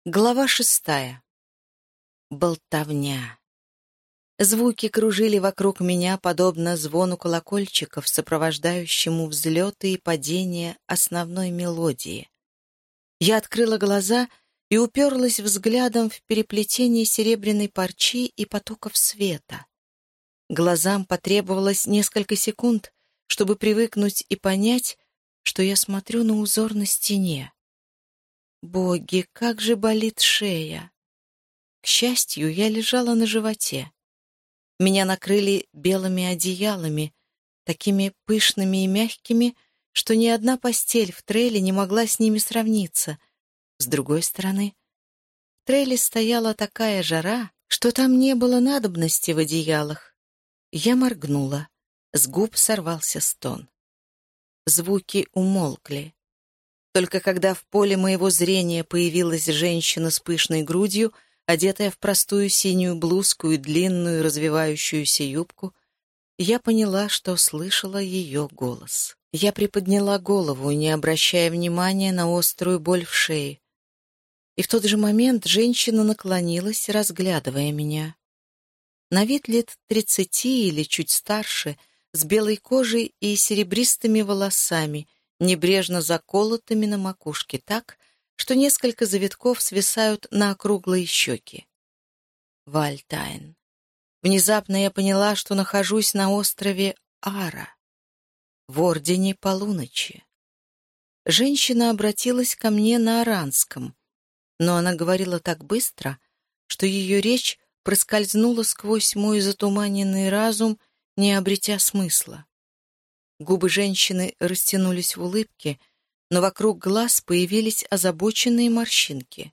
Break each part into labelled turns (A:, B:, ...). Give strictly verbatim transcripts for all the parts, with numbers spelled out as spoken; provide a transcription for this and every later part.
A: Глава шестая. Болтовня. Звуки кружили вокруг меня, подобно звону колокольчиков, сопровождающему взлеты и падения основной мелодии. Я открыла глаза и уперлась взглядом в переплетение серебряной парчи и потоков света. Глазам потребовалось несколько секунд, чтобы привыкнуть и понять, что я смотрю на узор на стене. Боги, как же болит шея! К счастью, я лежала на животе. Меня накрыли белыми одеялами, такими пышными и мягкими, что ни одна постель в Трейле не могла с ними сравниться. С другой стороны, в Трейле стояла такая жара, что там не было надобности в одеялах. Я моргнула. С губ сорвался стон. Звуки умолкли. Только когда в поле моего зрения появилась женщина с пышной грудью, одетая в простую синюю блузку и длинную развивающуюся юбку, я поняла, что слышала ее голос. Я приподняла голову, не обращая внимания на острую боль в шее. И в тот же момент женщина наклонилась, разглядывая меня. На вид лет тридцати или чуть старше, с белой кожей и серебристыми волосами, небрежно заколотыми на макушке так, что несколько завитков свисают на округлые щеки. Вальтайн. Внезапно я поняла, что нахожусь на острове Ара, в Ордене Полуночи. Женщина обратилась ко мне на аранском, но она говорила так быстро, что ее речь проскользнула сквозь мой затуманенный разум, не обретя смысла. Губы женщины растянулись в улыбке, но вокруг глаз появились озабоченные морщинки.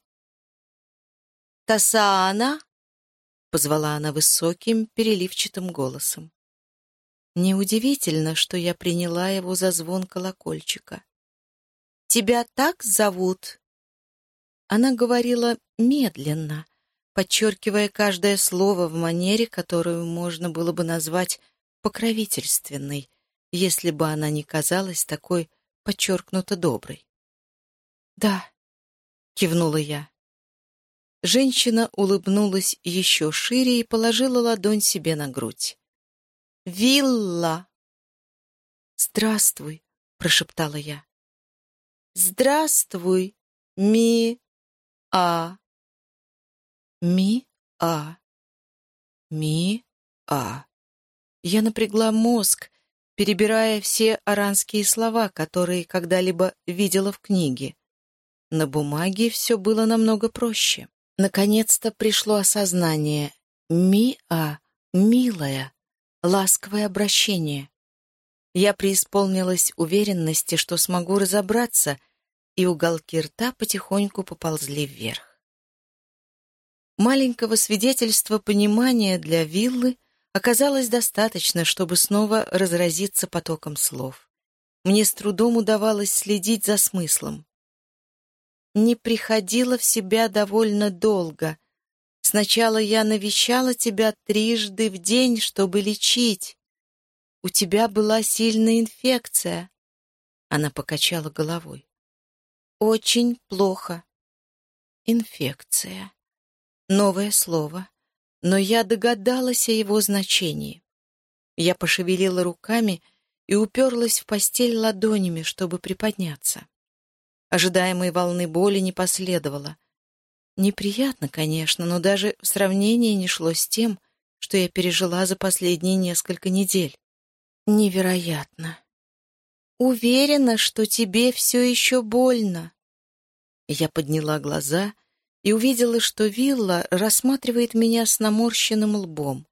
A: «Тасаана?» — позвала она высоким, переливчатым голосом. Неудивительно, что я приняла его за звон колокольчика. «Тебя так зовут?» Она говорила медленно, подчеркивая каждое слово в манере, которую можно было бы назвать покровительственной, если бы она не казалась такой подчеркнуто доброй. «Да», — кивнула я. Женщина улыбнулась еще шире и положила ладонь себе на грудь. «Вилла!» «Здравствуй», — прошептала я. «Здравствуй, Ми-А». Ми-А. Ми-А. Я напрягла мозг, перебирая все аранские слова, которые когда-либо видела в книге. На бумаге все было намного проще. Наконец-то пришло осознание. Ми-А, милая, ласковое обращение. Я преисполнилась уверенности, что смогу разобраться, и уголки рта потихоньку поползли вверх. Маленького свидетельства понимания для виллы оказалось достаточно, чтобы снова разразиться потоком слов. Мне с трудом удавалось следить за смыслом. Не приходила в себя довольно долго. Сначала я навещала тебя трижды в день, чтобы лечить. У тебя была сильная инфекция. Она покачала головой. Очень плохо. Инфекция. Новое слово. Но я догадалась о его значении. Я пошевелила руками и уперлась в постель ладонями, чтобы приподняться. Ожидаемой волны боли не последовало. Неприятно, конечно, но даже в сравнении не шло с тем, что я пережила за последние несколько недель. Невероятно. Уверена, что тебе все еще больно. Я подняла глаза и увидела, что Вилла рассматривает меня с наморщенным лбом.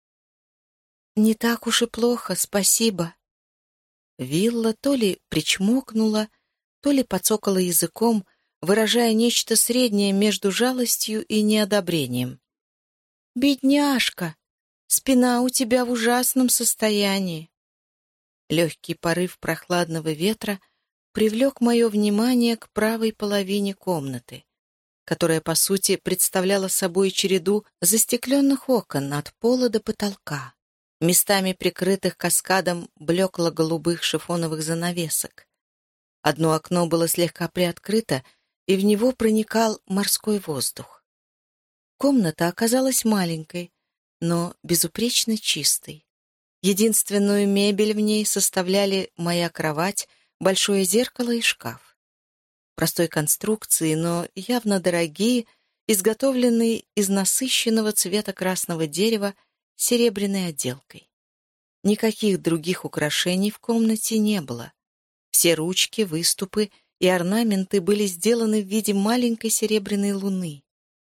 A: «Не так уж и плохо, спасибо». Вилла то ли причмокнула, то ли подцокала языком, выражая нечто среднее между жалостью и неодобрением. «Бедняжка, спина у тебя в ужасном состоянии». Легкий порыв прохладного ветра привлек мое внимание к правой половине комнаты, которая, по сути, представляла собой череду застекленных окон от пола до потолка, местами прикрытых каскадом блекло-голубых шифоновых занавесок. Одно окно было слегка приоткрыто, и в него проникал морской воздух. Комната оказалась маленькой, но безупречно чистой. Единственную мебель в ней составляли моя кровать, большое зеркало и шкаф. Простой конструкции, но явно дорогие, изготовленные из насыщенного цвета красного дерева с серебряной отделкой. Никаких других украшений в комнате не было. Все ручки, выступы и орнаменты были сделаны в виде маленькой серебряной луны.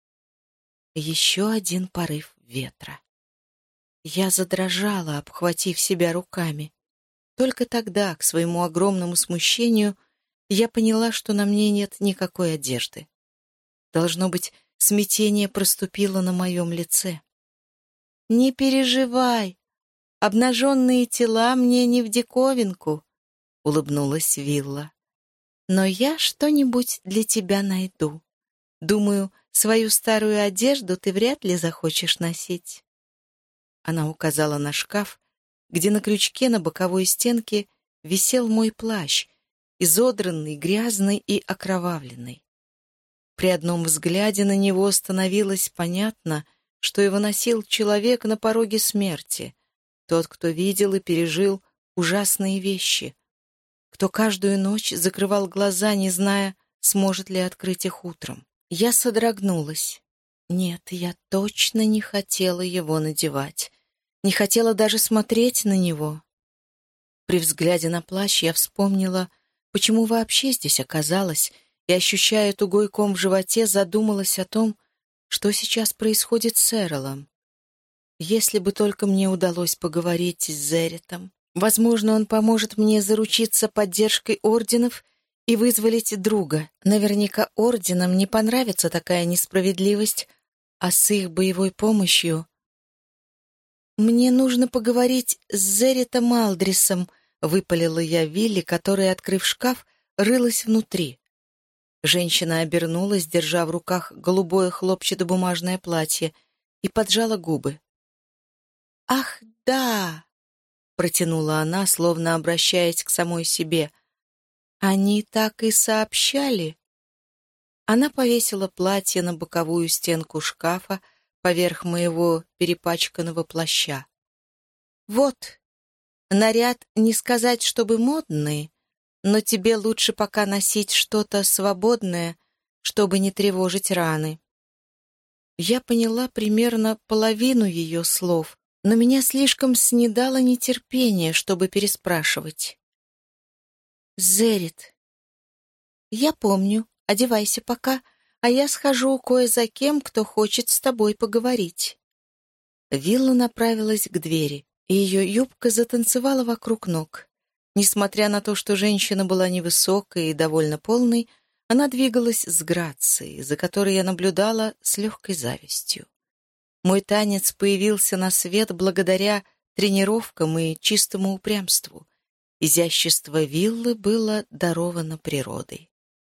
A: Еще один порыв ветра. Я задрожала, обхватив себя руками. Только тогда, к своему огромному смущению, я поняла, что на мне нет никакой одежды. Должно быть, смятение проступило на моем лице. «Не переживай, обнаженные тела мне не в диковинку», — улыбнулась Вилла. «Но я что-нибудь для тебя найду. Думаю, свою старую одежду ты вряд ли захочешь носить». Она указала на шкаф, где на крючке на боковой стенке висел мой плащ, изодранный, грязный и окровавленный. При одном взгляде на него становилось понятно, что его носил человек на пороге смерти, тот, кто видел и пережил ужасные вещи, кто каждую ночь закрывал глаза, не зная, сможет ли открыть их утром. Я содрогнулась. Нет, я точно не хотела его надевать, не хотела даже смотреть на него. При взгляде на плащ я вспомнила, почему вообще здесь оказалась, и, ощущая тугой ком в животе, задумалась о том, что сейчас происходит с Эролом. Если бы только мне удалось поговорить с Зеритом, возможно, он поможет мне заручиться поддержкой орденов и вызволить друга. Наверняка орденам не понравится такая несправедливость, а с их боевой помощью... «Мне нужно поговорить с Зеритом Алдрисом», — выпалила я Вилли, которая, открыв шкаф, рылась внутри. Женщина обернулась, держа в руках голубое хлопчатобумажное платье, и поджала губы. «Ах, да!» — протянула она, словно обращаясь к самой себе. «Они так и сообщали». Она повесила платье на боковую стенку шкафа поверх моего перепачканного плаща. «Вот, наряд не сказать, чтобы модный, но тебе лучше пока носить что-то свободное, чтобы не тревожить раны». Я поняла примерно половину ее слов, но меня слишком снедало нетерпение, чтобы переспрашивать. «Зерит, я помню, одевайся пока, а я схожу кое за кем, кто хочет с тобой поговорить». Вилла направилась к двери, и ее юбка затанцевала вокруг ног. Несмотря на то, что женщина была невысокой и довольно полной, она двигалась с грацией, за которой я наблюдала с легкой завистью. Мой танец появился на свет благодаря тренировкам и чистому упрямству. Изящество Виллы было даровано природой.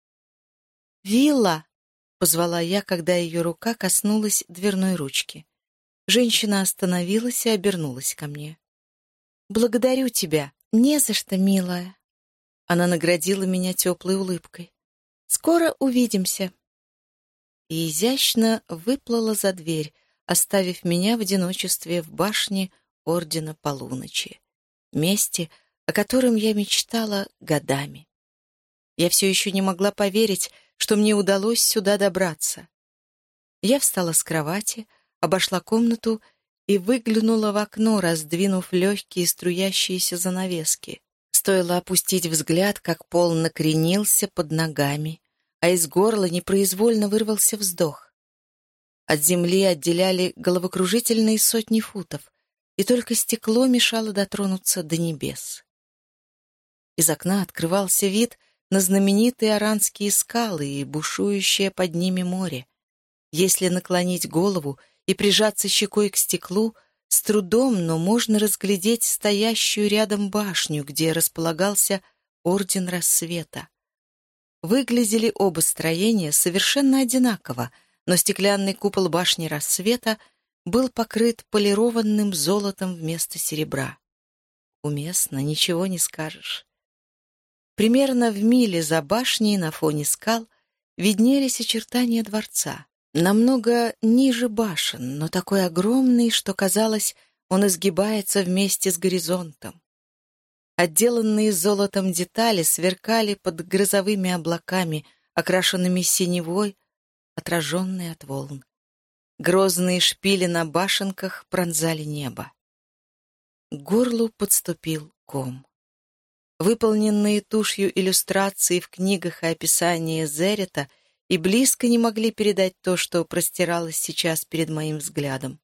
A: «Вилла!» — позвала я, когда ее рука коснулась дверной ручки. Женщина остановилась и обернулась ко мне. «Благодарю тебя. Не за что, милая». Она наградила меня теплой улыбкой. «Скоро увидимся». И изящно выплыла за дверь, оставив меня в одиночестве в башне Ордена Полуночи, месте, о котором я мечтала годами. Я все еще не могла поверить, что мне удалось сюда добраться. Я встала с кровати, обошла комнату и выглянула в окно, раздвинув легкие струящиеся занавески. Стоило опустить взгляд, как пол накренился под ногами, а из горла непроизвольно вырвался вздох. От земли отделяли головокружительные сотни футов, и только стекло мешало дотронуться до небес. Из окна открывался вид на знаменитые Аранские скалы и бушующее под ними море. Если наклонить голову и прижаться щекой к стеклу, с трудом, но можно разглядеть стоящую рядом башню, где располагался Орден Рассвета. Выглядели оба строения совершенно одинаково, но стеклянный купол башни Рассвета был покрыт полированным золотом вместо серебра. Уместно, ничего не скажешь. Примерно в миле за башней на фоне скал виднелись очертания дворца. Намного ниже башен, но такой огромный, что, казалось, он изгибается вместе с горизонтом. Отделанные золотом детали сверкали под грозовыми облаками, окрашенными синевой, отраженные от волн. Грозные шпили на башенках пронзали небо. К горлу подступил ком. Выполненные тушью иллюстрации в книгах и описания Зерета и близко не могли передать то, что простиралось сейчас перед моим взглядом.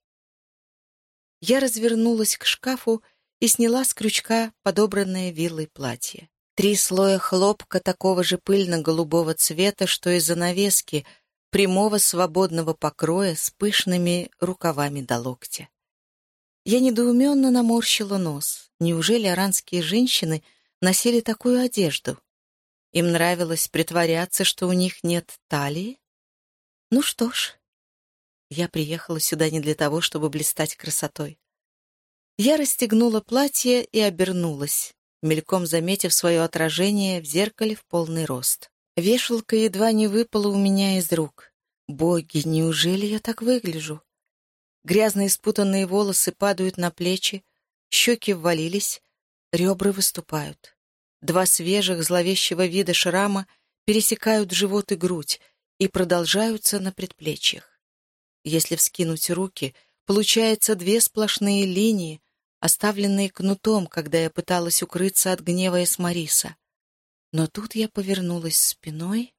A: Я развернулась к шкафу и сняла с крючка подобранное виллой платье. Три слоя хлопка такого же пыльно-голубого цвета, что и занавески, прямого свободного покроя с пышными рукавами до локтя. Я недоуменно наморщила нос. Неужели аранские женщины носили такую одежду? Им нравилось притворяться, что у них нет талии? Ну что ж, я приехала сюда не для того, чтобы блистать красотой. Я расстегнула платье и обернулась, мельком заметив свое отражение в зеркале в полный рост. Вешалка едва не выпала у меня из рук. Боги, неужели я так выгляжу? Грязные спутанные волосы падают на плечи, щеки ввалились, ребра выступают. Два свежих, зловещего вида шрама пересекают живот и грудь и продолжаются на предплечьях. Если вскинуть руки, получается две сплошные линии, оставленные кнутом, когда я пыталась укрыться от гнева Эсмариса. Но тут я повернулась спиной.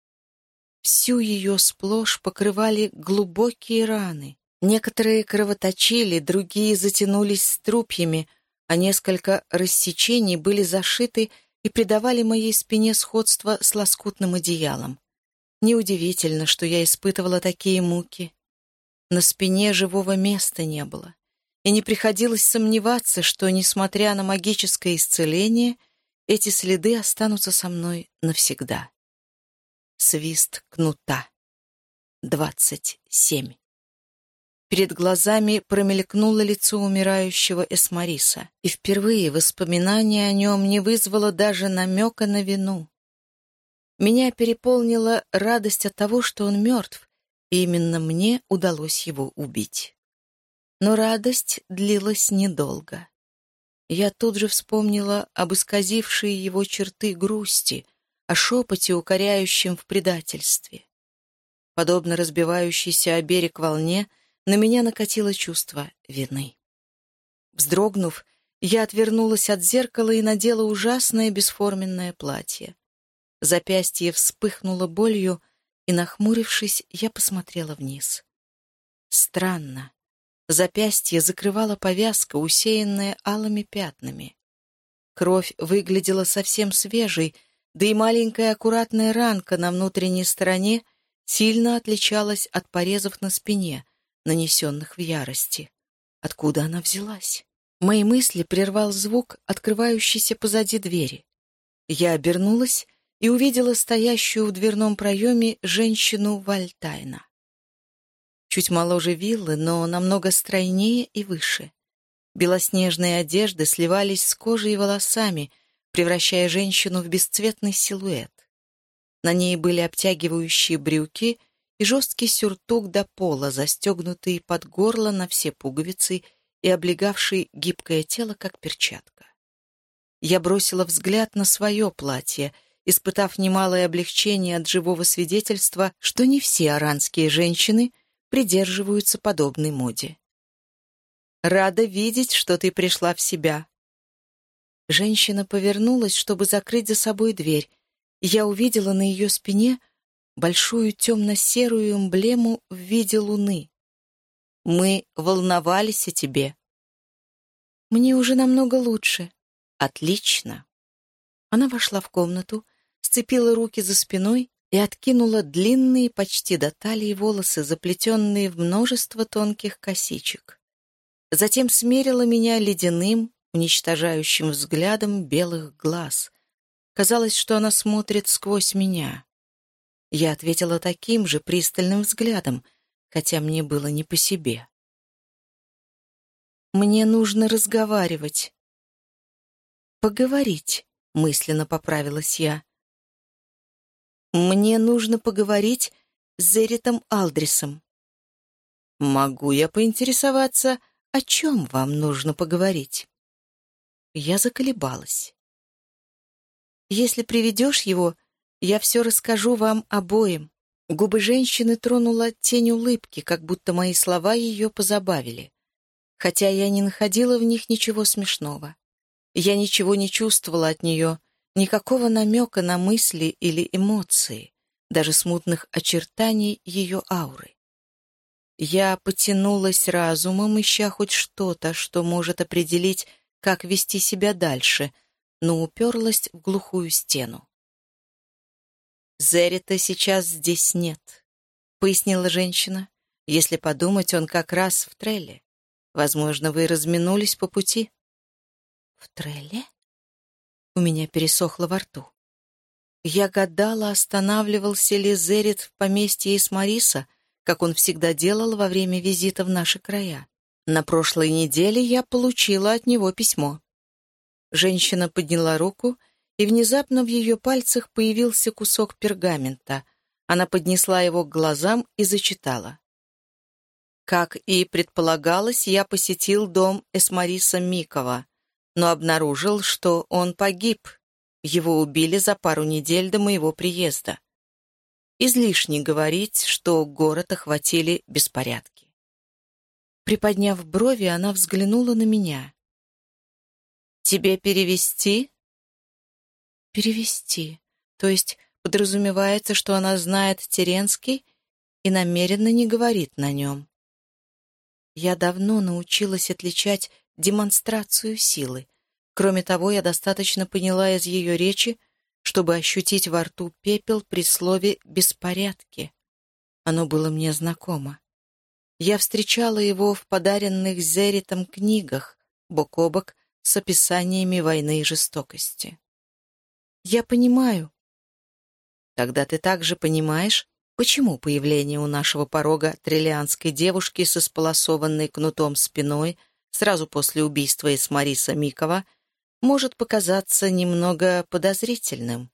A: Всю ее сплошь покрывали глубокие раны. Некоторые кровоточили, другие затянулись струпьями, а несколько рассечений были зашиты и придавали моей спине сходство с лоскутным одеялом. Неудивительно, что я испытывала такие муки. На спине живого места не было, и не приходилось сомневаться, что, несмотря на магическое исцеление, эти следы останутся со мной навсегда. Свист кнута. Двадцать семь. Перед глазами промелькнуло лицо умирающего Эсмариса, и впервые воспоминание о нем не вызвало даже намека на вину. Меня переполнила радость от того, что он мертв, и именно мне удалось его убить. Но радость длилась недолго. Я тут же вспомнила об исказившей его черты грусти, о шепоте, укоряющем в предательстве. Подобно разбивающейся о берег волне, на меня накатило чувство вины. Вздрогнув, я отвернулась от зеркала и надела ужасное бесформенное платье. Запястье вспыхнуло болью, и, нахмурившись, я посмотрела вниз. Странно. Запястье закрывала повязка, усеянная алыми пятнами. Кровь выглядела совсем свежей, да и маленькая аккуратная ранка на внутренней стороне сильно отличалась от порезов на спине, нанесенных в ярости. Откуда она взялась? Мои мысли прервал звук, открывающийся позади двери. Я обернулась и увидела стоящую в дверном проеме женщину Вальтайна. Чуть моложе виллы, но намного стройнее и выше. Белоснежные одежды сливались с кожей и волосами, превращая женщину в бесцветный силуэт. На ней были обтягивающие брюки и жесткий сюртук до пола, застегнутый под горло на все пуговицы и облегавший гибкое тело, как перчатка. Я бросила взгляд на свое платье, испытав немалое облегчение от живого свидетельства, что не все аранские женщины придерживаются подобной моде. «Рада видеть, что ты пришла в себя». Женщина повернулась, чтобы закрыть за собой дверь, и я увидела на ее спине большую темно-серую эмблему в виде луны. «Мы волновались о тебе». «Мне уже намного лучше». «Отлично». Она вошла в комнату, сцепила руки за спиной и откинула длинные почти до талии волосы, заплетенные в множество тонких косичек. Затем смерила меня ледяным, уничтожающим взглядом белых глаз. Казалось, что она смотрит сквозь меня. Я ответила таким же пристальным взглядом, хотя мне было не по себе. «Мне нужно разговаривать». «Поговорить», — мысленно поправилась я. Мне нужно поговорить с Зеритом Алдрисом. Могу я поинтересоваться, о чем вам нужно поговорить? Я заколебалась. Если приведешь его, я все расскажу вам обоим. Губы женщины тронула тень улыбки, как будто мои слова ее позабавили. Хотя я не находила в них ничего смешного. Я ничего не чувствовала от нее, никакого намека на мысли или эмоции, даже смутных очертаний ее ауры. Я потянулась разумом, ища хоть что-то, что может определить, как вести себя дальше, но уперлась в глухую стену. «Зерита сейчас здесь нет», — пояснила женщина. «Если подумать, он как раз в Трелле. Возможно, вы разминулись по пути». «В Трелле?» У меня пересохло во рту. Я гадала, останавливался ли Зерит в поместье Исмариса, как он всегда делал во время визита в наши края. На прошлой неделе я получила от него письмо. Женщина подняла руку, и внезапно в ее пальцах появился кусок пергамента. Она поднесла его к глазам и зачитала. «Как и предполагалось, я посетил дом Эсмариса Микова, но обнаружил, что он погиб. Его убили за пару недель до моего приезда. Излишне говорить, что город охватили беспорядки». Приподняв брови, она взглянула на меня. «Тебе перевести?» «Перевести. То есть подразумевается, что она знает Теренский и намеренно не говорит на нем. Я давно научилась отличать демонстрацию силы. Кроме того, я достаточно поняла из ее речи, чтобы ощутить во рту пепел при слове «беспорядки». Оно было мне знакомо. Я встречала его в подаренных Зеритом книгах, бок о бок с описаниями войны и жестокости. «Я понимаю». «Тогда ты также понимаешь, почему появление у нашего порога триллианской девушки с исполосованной кнутом спиной сразу после убийства Эсмариса Микова может показаться немного подозрительным?»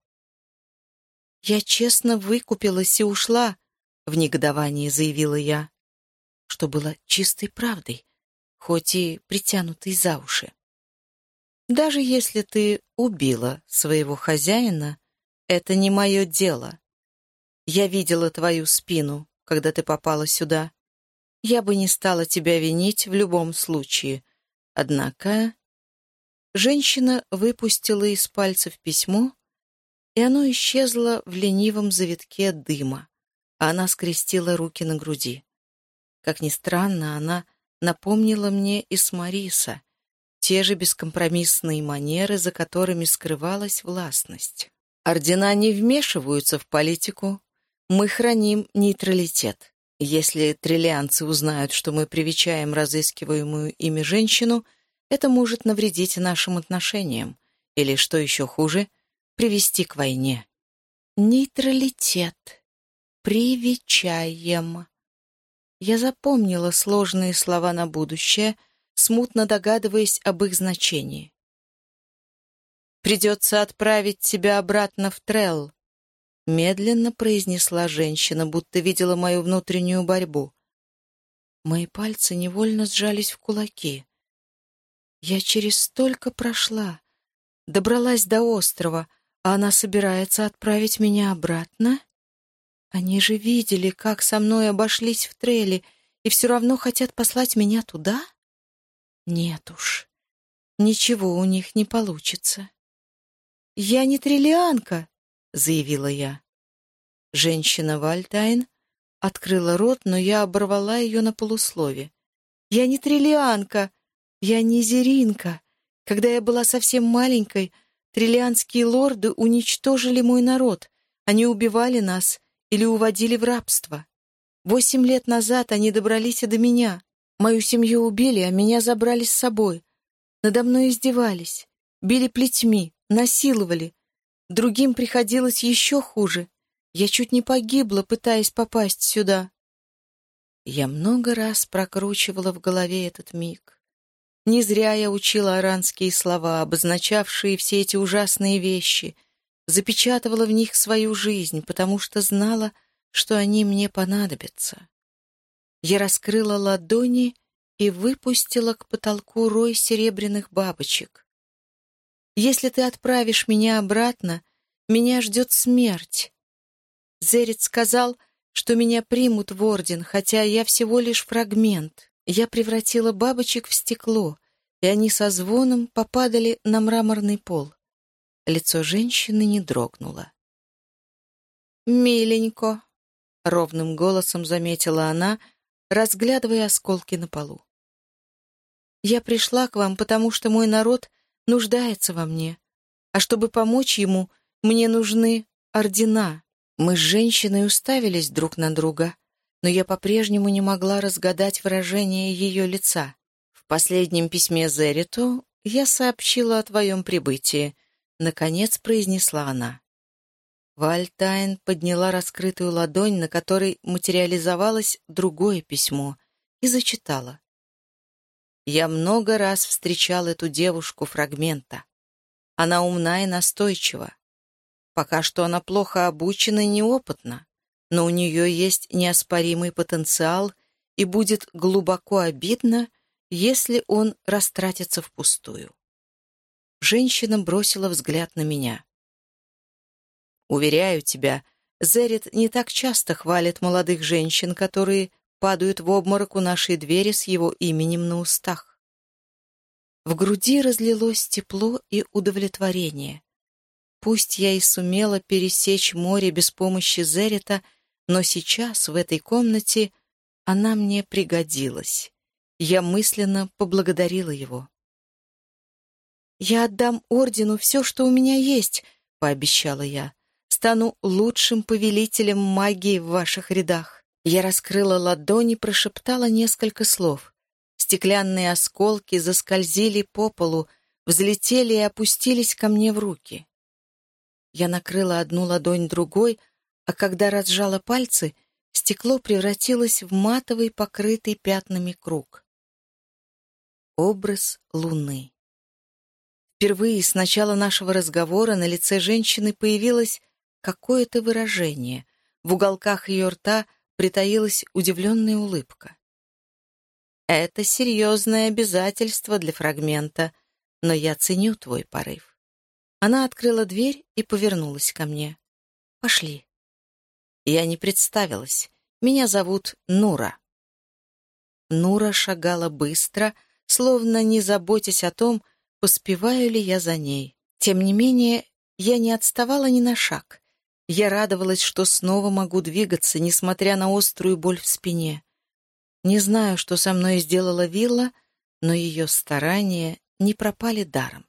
A: «Я честно выкупилась и ушла», — в негодовании заявила я, что было чистой правдой, хоть и притянутой за уши. «Даже если ты убила своего хозяина, это не мое дело. Я видела твою спину, когда ты попала сюда. Я бы не стала тебя винить в любом случае. Однако...» Женщина выпустила из пальцев письмо, и оно исчезло в ленивом завитке дыма, а она скрестила руки на груди. Как ни странно, она напомнила мне Исмариса, те же бескомпромиссные манеры, за которыми скрывалась властность. Ордена не вмешиваются в политику. Мы храним нейтралитет. Если триллианцы узнают, что мы привечаем разыскиваемую ими женщину, это может навредить нашим отношениям. Или, что еще хуже, привести к войне. Нейтралитет. Привечаем. Я запомнила сложные слова на будущее, смутно догадываясь об их значении. «Придется отправить тебя обратно в Трелл», — медленно произнесла женщина, будто видела мою внутреннюю борьбу. Мои пальцы невольно сжались в кулаки. Я через столько прошла, добралась до острова, а она собирается отправить меня обратно? Они же видели, как со мной обошлись в Трелле, и все равно хотят послать меня туда? Нет уж, ничего у них не получится. «Я не триллианка», — заявила я. Женщина Вальтайн открыла рот, но я оборвала ее на полуслове. «Я не триллианка, я не зеринка. Когда я была совсем маленькой, триллианские лорды уничтожили мой народ. Они убивали нас или уводили в рабство. Восемь лет назад они добрались и до меня. Мою семью убили, а меня забрали с собой. Надо мной издевались, били плетьми, насиловали. Другим приходилось еще хуже. Я чуть не погибла, пытаясь попасть сюда». Я много раз прокручивала в голове этот миг. Не зря я учила аранские слова, обозначавшие все эти ужасные вещи. запечатывала в них свою жизнь, потому что знала, что они мне понадобятся. Я раскрыла ладони и выпустила к потолку рой серебряных бабочек. «Если ты отправишь меня обратно, меня ждет смерть». Зерит сказал, что меня примут в орден, хотя я всего лишь фрагмент. Я превратила бабочек в стекло, и они со звоном попадали на мраморный пол. Лицо женщины не дрогнуло. «Миленько», — ровным голосом заметила она, разглядывая осколки на полу. «Я пришла к вам, потому что мой народ нуждается во мне, а чтобы помочь ему, мне нужны ордена». Мы с женщиной уставились друг на друга, но я по-прежнему не могла разгадать выражение ее лица. «В последнем письме Зериту я сообщила о твоем прибытии», — наконец произнесла она. Вальтайн подняла раскрытую ладонь, на которой материализовалось другое письмо, и зачитала. «Я много раз встречал эту девушку фрагмента. Она умна и настойчива. Пока что она плохо обучена и неопытна, но у нее есть неоспоримый потенциал, и будет глубоко обидно, если он растратится впустую». Женщина бросила взгляд на меня. «Уверяю тебя, Зерит не так часто хвалит молодых женщин, которые падают в обморок у нашей двери с его именем на устах». В груди разлилось тепло и удовлетворение. Пусть я и сумела пересечь море без помощи Зерита, но сейчас, в этой комнате, она мне пригодилась. Я мысленно поблагодарила его. «Я отдам ордену все, что у меня есть», — пообещала я. «Стану лучшим повелителем магии в ваших рядах». Я раскрыла ладони и прошептала несколько слов. Стеклянные осколки заскользили по полу, взлетели и опустились ко мне в руки. Я накрыла одну ладонь другой, а когда разжала пальцы, стекло превратилось в матовый, покрытый пятнами круг. Образ луны. Впервые с начала нашего разговора на лице женщины появилось какое-то выражение. В уголках ее рта притаилась удивленная улыбка. «Это серьезное обязательство для фрагмента, но я ценю твой порыв». Она открыла дверь и повернулась ко мне. «Пошли». Я не представилась. Меня зовут Нура. Нура шагала быстро, словно не заботясь о том, поспеваю ли я за ней. Тем не менее, я не отставала ни на шаг. Я радовалась, что снова могу двигаться, несмотря на острую боль в спине. Не знаю, что со мной сделала Вилла, но ее старания не пропали даром.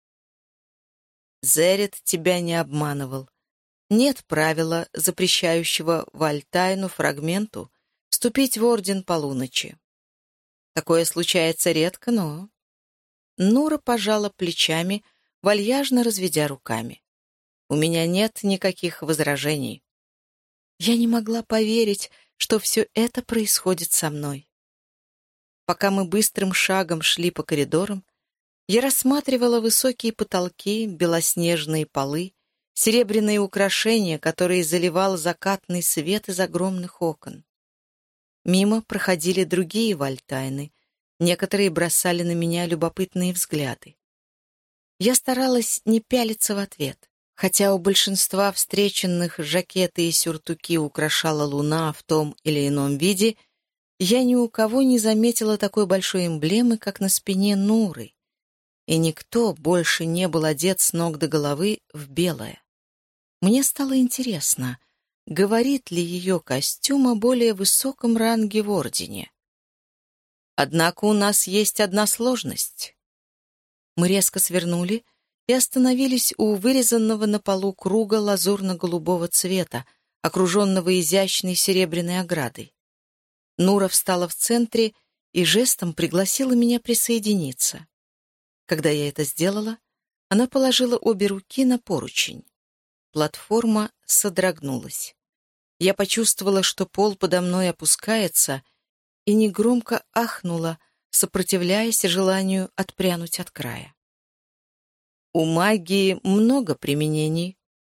A: Зерит тебя не обманывал. Нет правила, запрещающего Вальтайну фрагменту вступить в Орден Полуночи. Такое случается редко, но... Нура пожала плечами, вальяжно разведя руками. У меня нет никаких возражений. Я не могла поверить, что все это происходит со мной. Пока мы быстрым шагом шли по коридорам, я рассматривала высокие потолки, белоснежные полы, серебряные украшения, которые заливал закатный свет из огромных окон. Мимо проходили другие вальтайны, некоторые бросали на меня любопытные взгляды. Я старалась не пялиться в ответ, хотя у большинства встреченных жакеты и сюртуки украшала луна в том или ином виде, я ни у кого не заметила такой большой эмблемы, как на спине Нуры, и никто больше не был одет с ног до головы в белое. Мне стало интересно, говорит ли ее костюм о более высоком ранге в Ордене. Однако у нас есть одна сложность. Мы резко свернули и остановились у вырезанного на полу круга лазурно-голубого цвета, окруженного изящной серебряной оградой. Нура встала в центре и жестом пригласила меня присоединиться. Когда я это сделала, она положила обе руки на поручень. Платформа содрогнулась. Я почувствовала, что пол подо мной опускается, и негромко ахнула, сопротивляясь желанию отпрянуть от края. У магии много применений,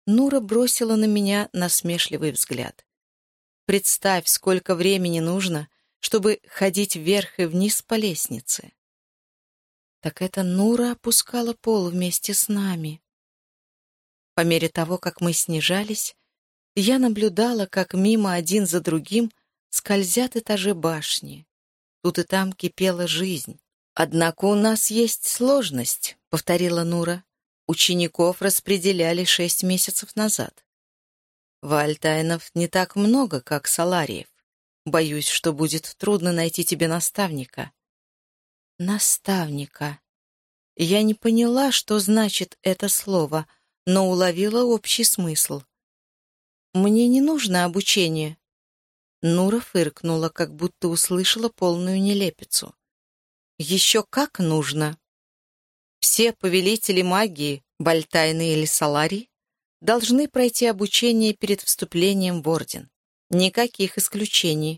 A: Нура бросила на меня насмешливый взгляд. «Представь, сколько времени нужно, чтобы ходить вверх и вниз по лестнице». Так это Нура опускала пол вместе с нами. По мере того, как мы снижались, я наблюдала, как мимо один за другим скользят этажи башни. Тут и там кипела жизнь. «Однако у нас есть сложность», — повторила Нура. «Учеников распределяли шесть месяцев назад. Вальтайнов не так много, как Салариев. Боюсь, что будет трудно найти тебе наставника». «Наставника». Я не поняла, что значит это слово, но уловила общий смысл. «Мне не нужно обучение». Нура фыркнула, как будто услышала полную нелепицу. «Еще как нужно. Все повелители магии, Бальтайны или Саларий, должны пройти обучение перед вступлением в Орден. Никаких исключений.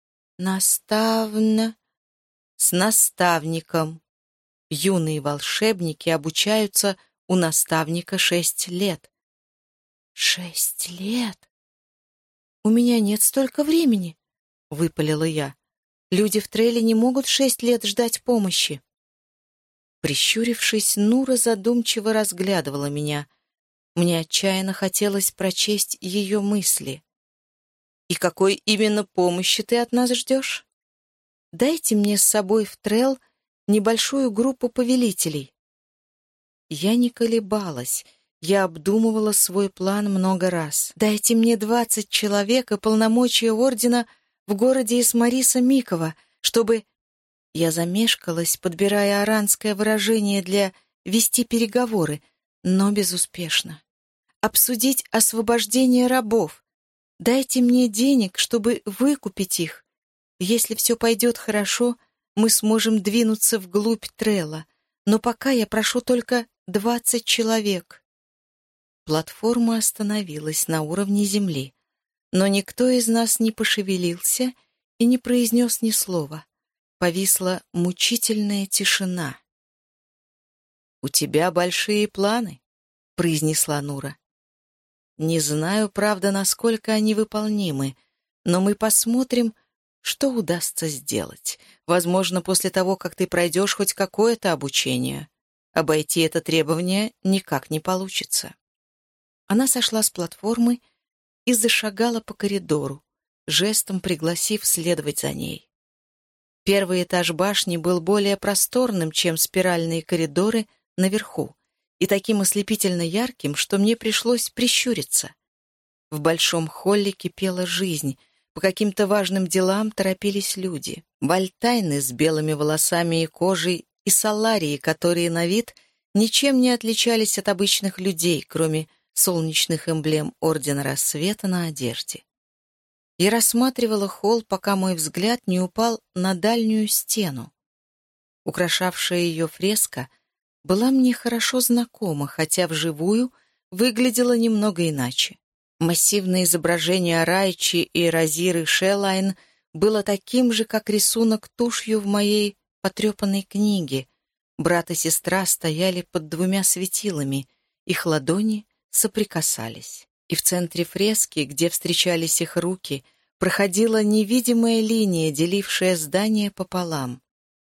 A: Наставно... С наставником. Юные волшебники обучаются у наставника шесть лет. Шесть лет? У меня нет столько времени, — выпалила я. Люди в Треле не могут шесть лет ждать помощи. Прищурившись, Нура задумчиво разглядывала меня. Мне отчаянно хотелось прочесть ее мысли. «И какой именно помощи ты от нас ждешь? Дайте мне с собой в Трел небольшую группу повелителей». Я не колебалась. Я обдумывала свой план много раз. «Дайте мне двадцать человек и полномочия Ордена в городе Исмариса Микова, чтобы...» Я замешкалась, подбирая аранское выражение для «вести переговоры», но безуспешно. «Обсудить освобождение рабов. Дайте мне денег, чтобы выкупить их. Если все пойдет хорошо, мы сможем двинуться вглубь Трелла, но пока я прошу только двадцать человек». Платформа остановилась на уровне земли, но никто из нас не пошевелился и не произнес ни слова. Повисла мучительная тишина. «У тебя большие планы», — произнесла Нура. «Не знаю, правда, насколько они выполнимы, но мы посмотрим, что удастся сделать. Возможно, после того, как ты пройдешь хоть какое-то обучение. Обойти это требование никак не получится». Она сошла с платформы и зашагала по коридору, жестом пригласив следовать за ней. Первый этаж башни был более просторным, чем спиральные коридоры наверху, и таким ослепительно ярким, что мне пришлось прищуриться. В большом холле кипела жизнь, по каким-то важным делам торопились люди. Вальтайны с белыми волосами и кожей и Саларии, которые на вид ничем не отличались от обычных людей, кроме солнечных эмблем Ордена Рассвета на одежде. Я рассматривала холл, пока мой взгляд не упал на дальнюю стену. Украшавшая ее фреска была мне хорошо знакома, хотя вживую выглядела немного иначе. Массивное изображение Арайчи и Розиры Шелайн было таким же, как рисунок тушью в моей потрепанной книге. Брат и сестра стояли под двумя светилами, их ладони соприкасались. И в центре фрески, где встречались их руки, проходила невидимая линия, делившая здание пополам.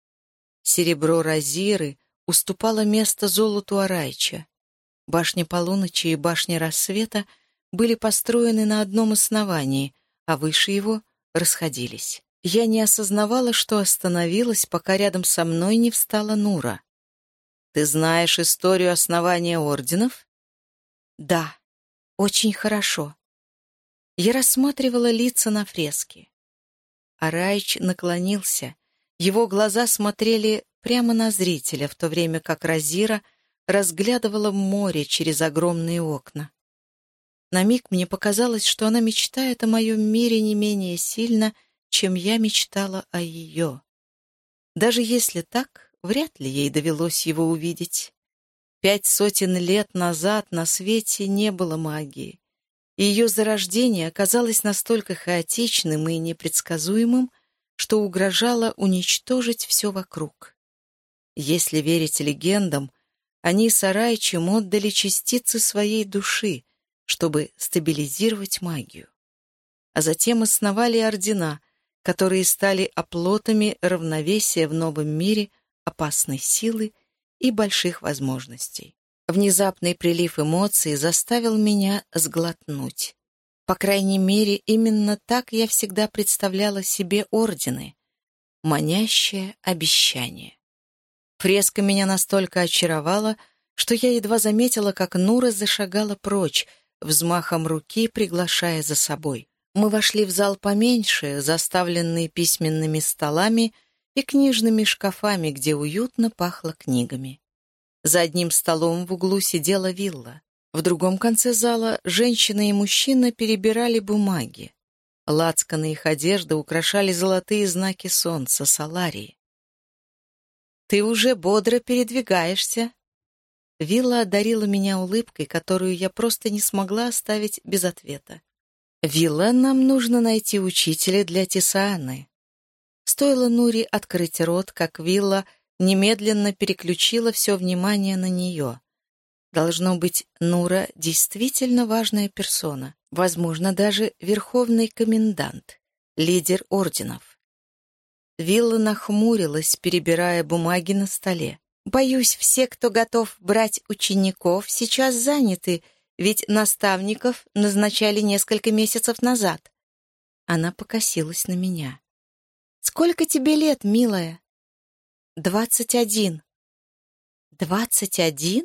A: Серебро Розиры уступало место золоту Арайча. Башня Полуночи и башня Рассвета были построены на одном основании, а выше его расходились. Я не осознавала, что остановилась, пока рядом со мной не встала Нура. «Ты знаешь историю основания орденов?» «Да, очень хорошо». Я рассматривала лица на фреске. Арайч наклонился. Его глаза смотрели прямо на зрителя, в то время как Розира разглядывала море через огромные окна. На миг мне показалось, что она мечтает о моем мире не менее сильно, чем я мечтала о ее. Даже если так, вряд ли ей довелось его увидеть. Пять сотен лет назад на свете не было магии, и ее зарождение оказалось настолько хаотичным и непредсказуемым, что угрожало уничтожить все вокруг. Если верить легендам, они с Арайчем отдали частицы своей души, чтобы стабилизировать магию. А затем основали ордена, которые стали оплотами равновесия в новом мире, опасной силы и больших возможностей. Внезапный прилив эмоций заставил меня сглотнуть. По крайней мере, именно так я всегда представляла себе ордены. Манящее обещание. Фреска меня настолько очаровала, что я едва заметила, как Нура зашагала прочь, взмахом руки приглашая за собой. Мы вошли в зал поменьше, заставленный письменными столами и книжными шкафами, где уютно пахло книгами. За одним столом в углу сидела Вилла. В другом конце зала женщина и мужчина перебирали бумаги. Лацканы их одежды украшали золотые знаки солнца, соларии. «Ты уже бодро передвигаешься». Вилла одарила меня улыбкой, которую я просто не смогла оставить без ответа. «Вилла, нам нужно найти учителя для Тисааны». Стоило Нуре открыть рот, как Вилла немедленно переключила все внимание на нее. Должно быть, Нура действительно важная персона, возможно, даже верховный комендант, лидер орденов. Вилла нахмурилась, перебирая бумаги на столе. «Боюсь, все, кто готов брать учеников, сейчас заняты, ведь наставников назначали несколько месяцев назад». Она покосилась на меня. «Сколько тебе лет, милая?» «Двадцать один». «Двадцать один?»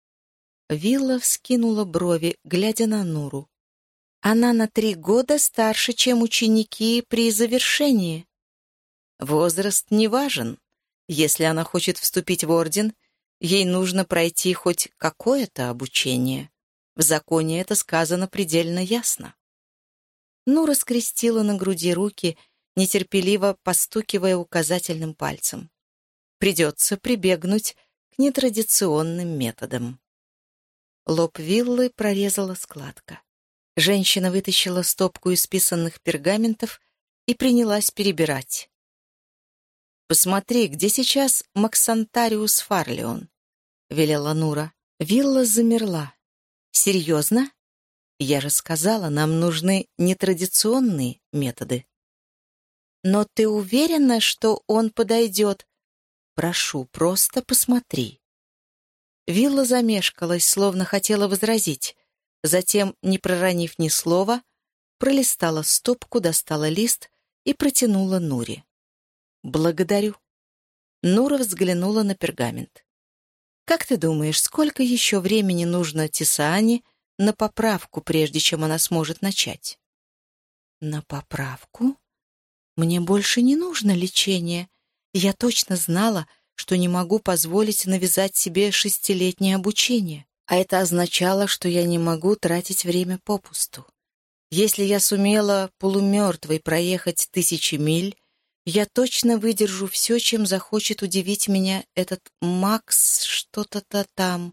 A: Вилла вскинула брови, глядя на Нуру. «Она на три года старше, чем ученики при завершении». «Возраст не важен. Если она хочет вступить в орден, ей нужно пройти хоть какое-то обучение. В законе это сказано предельно ясно». Нура скрестила на груди руки, нетерпеливо постукивая указательным пальцем. «Придется прибегнуть к нетрадиционным методам». Лоб Виллы прорезала складка. Женщина вытащила стопку исписанных пергаментов и принялась перебирать. «Посмотри, где сейчас Максантариус Фарлион?» — велела Нура. Вилла замерла. «Серьезно? Я же сказала, нам нужны нетрадиционные методы». «Но ты уверена, что он подойдет?» «Прошу, просто посмотри». Вилла замешкалась, словно хотела возразить. Затем, не проронив ни слова, пролистала стопку, достала лист и протянула Нуре. «Благодарю». Нура взглянула на пергамент. «Как ты думаешь, сколько еще времени нужно Тисаане на поправку, прежде чем она сможет начать?» «На поправку? Мне больше не нужно лечение. Я точно знала, что не могу позволить навязать себе шестилетнее обучение, а это означало, что я не могу тратить время попусту. Если я сумела полумертвой проехать тысячи миль, я точно выдержу все, чем захочет удивить меня этот Макс что-то-то там.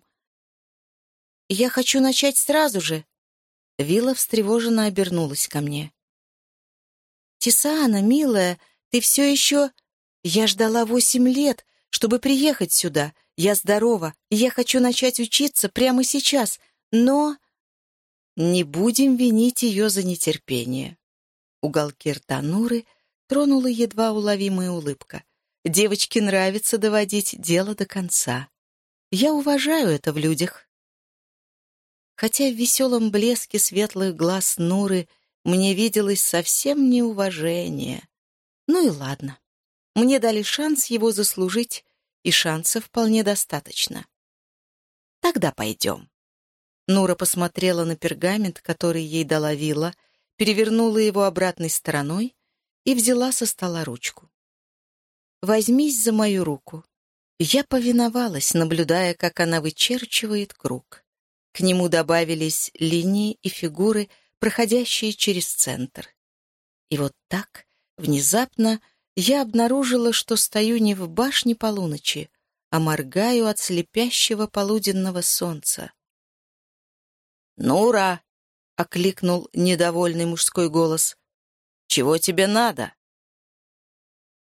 A: Я хочу начать сразу же». Вилла встревоженно обернулась ко мне. «Тисаана, милая, ты все еще...» «Я ждала восемь лет, чтобы приехать сюда. Я здорова, я хочу начать учиться прямо сейчас, но...» «Не будем винить ее за нетерпение». Уголки рта Нуры тронула едва уловимая улыбка. «Девочке нравится доводить дело до конца. Я уважаю это в людях». Хотя в веселом блеске светлых глаз Нуры мне виделось совсем неуважение. Ну и ладно. Мне дали шанс его заслужить, и шанса вполне достаточно. «Тогда пойдем». Нура посмотрела на пергамент, который ей дала Вилла, перевернула его обратной стороной и взяла со стола ручку. «Возьмись за мою руку». Я повиновалась, наблюдая, как она вычерчивает круг. К нему добавились линии и фигуры, проходящие через центр. И вот так, внезапно, я обнаружила, что стою не в башне полуночи, а моргаю от слепящего полуденного солнца. «Нура!» — окликнул недовольный мужской голос. «Чего тебе надо?»